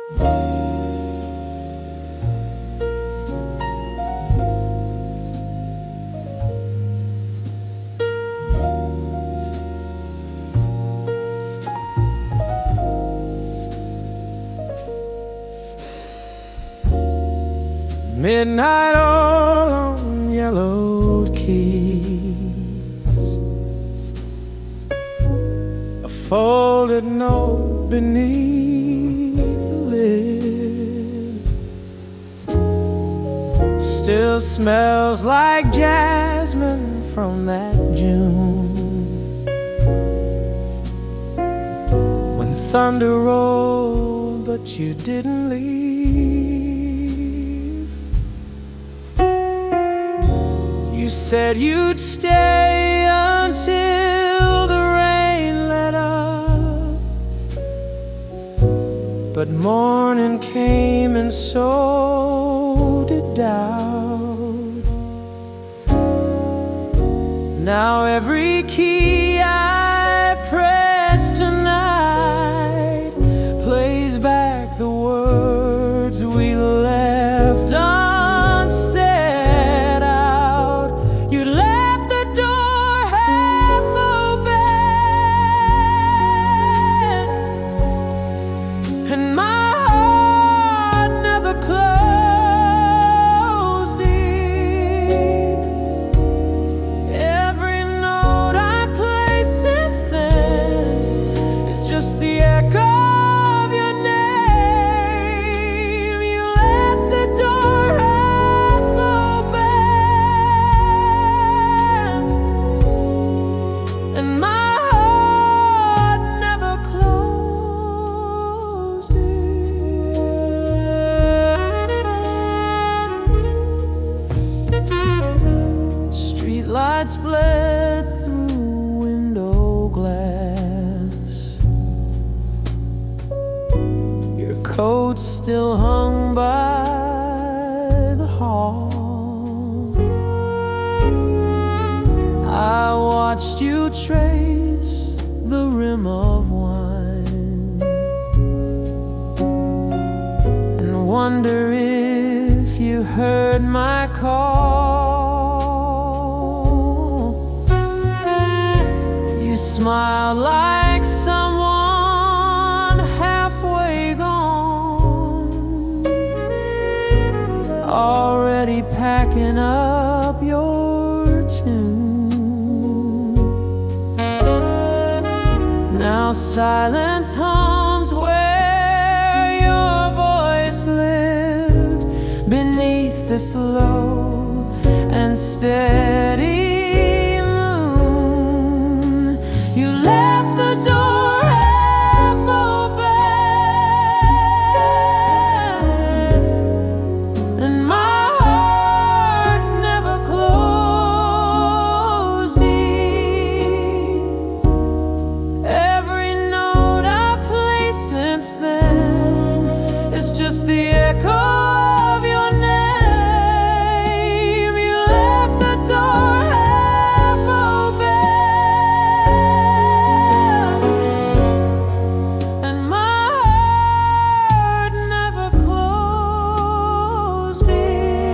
Midnight all on yellowed keys, a folded note beneath the lid still smells like jasmine from that June when thunder rolled but you didn't leave. You said you'd stay until the rain let up, but morning came and so did doubt. Now every key I press tonight plays back the words we left unsaid out. You left the door half open, and my heart never closed it. Every note I play since then is just the echo of your name. You left the door half open, and my heart never closed it. Streetlights bled through window glass, your coat still hung by the hall. I watched you trace the rim of wine and wonder if you heard my call. You smiled like someone halfway gone, already packing up your tune. Now silence hums where your voice lived, beneath this low and steady moon. You left the door half open, and my heart never closed it. Every note I play since then is just the echo of your name. You left the door half open, and my heart never closed it.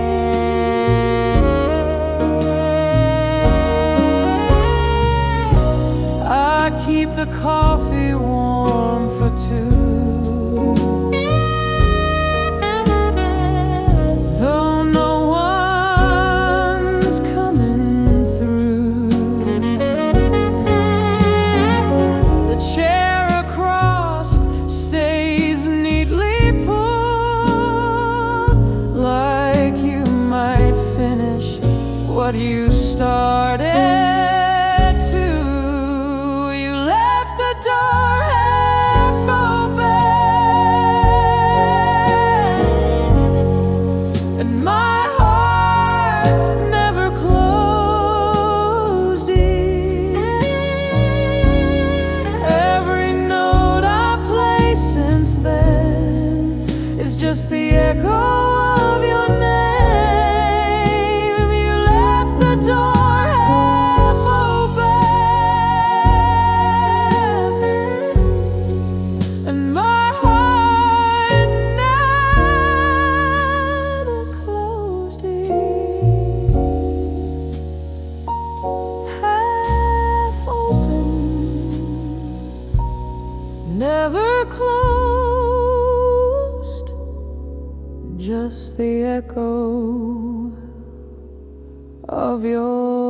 I keep the coffee warm for two, though no one's coming through. The chair across stays neatly pulled, like you might finish what you started to. You left the door half open, and my heart never closed it. Every note I play since then is just the echo of your name. You left the door half open, and my heart just the echo of your